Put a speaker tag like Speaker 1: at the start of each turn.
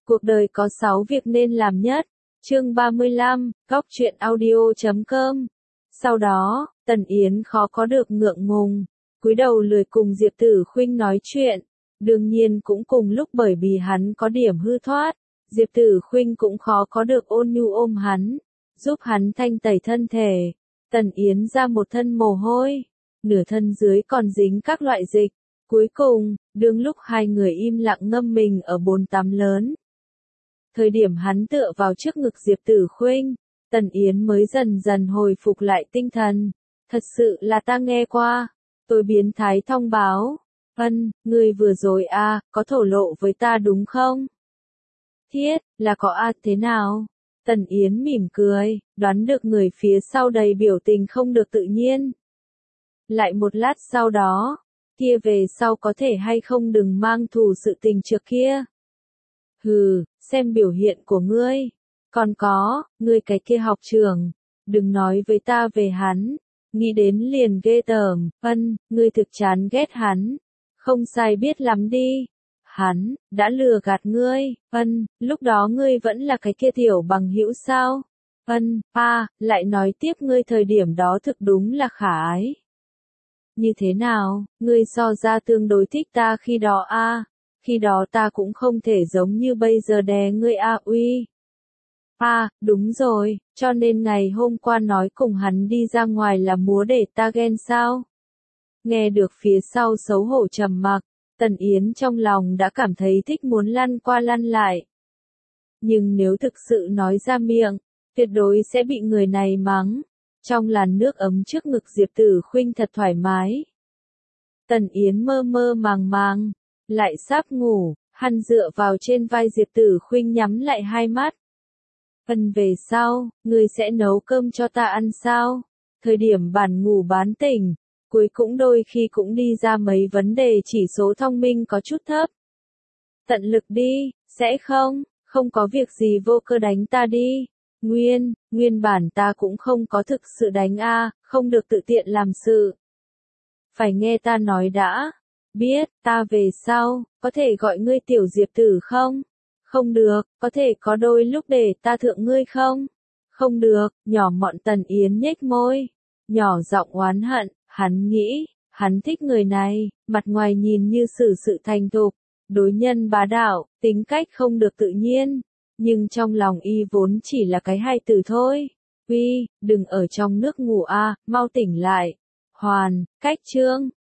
Speaker 1: Cuộc đời có 6 việc nên làm nhất. Chương 35, Góc truyện audio.com. Sau đó, Tần Yến khó có được ngượng ngùng, cúi đầu lười cùng Diệp Tử Khuynh nói chuyện. Đương nhiên cũng cùng lúc bởi vì hắn có điểm hư thoát, Diệp Tử Khuynh cũng khó có được ôn nhu ôm hắn, giúp hắn thanh tẩy thân thể. Tần Yến ra một thân mồ hôi, nửa thân dưới còn dính các loại dịch. Cuối cùng, đương lúc hai người im lặng ngâm mình ở bồn tắm lớn. Thời điểm hắn tựa vào trước ngực Diệp Tử Khuynh, Tần Yến mới dần dần hồi phục lại tinh thần. Thật sự là ta nghe qua, tôi biến thái thông báo. Ngươi vừa rồi có thổ lộ với ta đúng không? Thiết, là có thế nào? Tần Yến mỉm cười, đoán được người phía sau đầy biểu tình không được tự nhiên. Lại một lát sau đó, kia về sau có thể hay không đừng mang thù sự tình trước kia. Hừ, xem biểu hiện của ngươi. Còn có, ngươi cái kia học trưởng, đừng nói với ta về hắn, nghĩ đến liền ghê tởm. Ngươi thực chán ghét hắn. Không sai biết lắm đi. Hắn đã lừa gạt ngươi. Lúc đó ngươi vẫn là cái kia tiểu bằng hữu sao? Lại nói tiếp ngươi thời điểm đó thực đúng là khả ái. Như thế nào, ngươi so ra tương đối thích ta khi đó khi đó ta cũng không thể giống như bây giờ đè ngươi uy. Đúng rồi, cho nên ngày hôm qua nói cùng hắn đi ra ngoài là múa để ta ghen sao? Nghe được phía sau xấu hổ trầm mặc, Tần Yến trong lòng đã cảm thấy thích muốn lăn qua lăn lại. Nhưng nếu thực sự nói ra miệng, tuyệt đối sẽ bị người này mắng. Trong làn nước ấm trước ngực Diệp Tử Khuynh thật thoải mái. Tần Yến mơ mơ màng màng, lại sắp ngủ, hắn dựa vào trên vai Diệp Tử Khuynh nhắm lại hai mắt. Về sau, ngươi sẽ nấu cơm cho ta ăn sao? Thời điểm bản ngủ bán tỉnh, cuối cũng đôi khi cũng đi ra mấy vấn đề chỉ số thông minh có chút thấp. Tận lực đi, sẽ không có việc gì vô cơ đánh ta đi. Nguyên bản ta cũng không có thực sự đánh không được tự tiện làm sự. Phải nghe ta nói đã. Biết, ta về sau, có thể gọi ngươi tiểu Diệp Tử không? Không được, có thể có đôi lúc để ta thượng ngươi không? Không được, nhỏ mọn Tần Yến nhếch môi. Nhỏ giọng oán hận, hắn nghĩ, hắn thích người này, mặt ngoài nhìn như xử sự thành thục, đối nhân bá đạo, tính cách không được tự nhiên. Nhưng trong lòng y vốn chỉ là cái hài tử thôi. Đừng ở trong nước ngủ mau tỉnh lại. Cách chương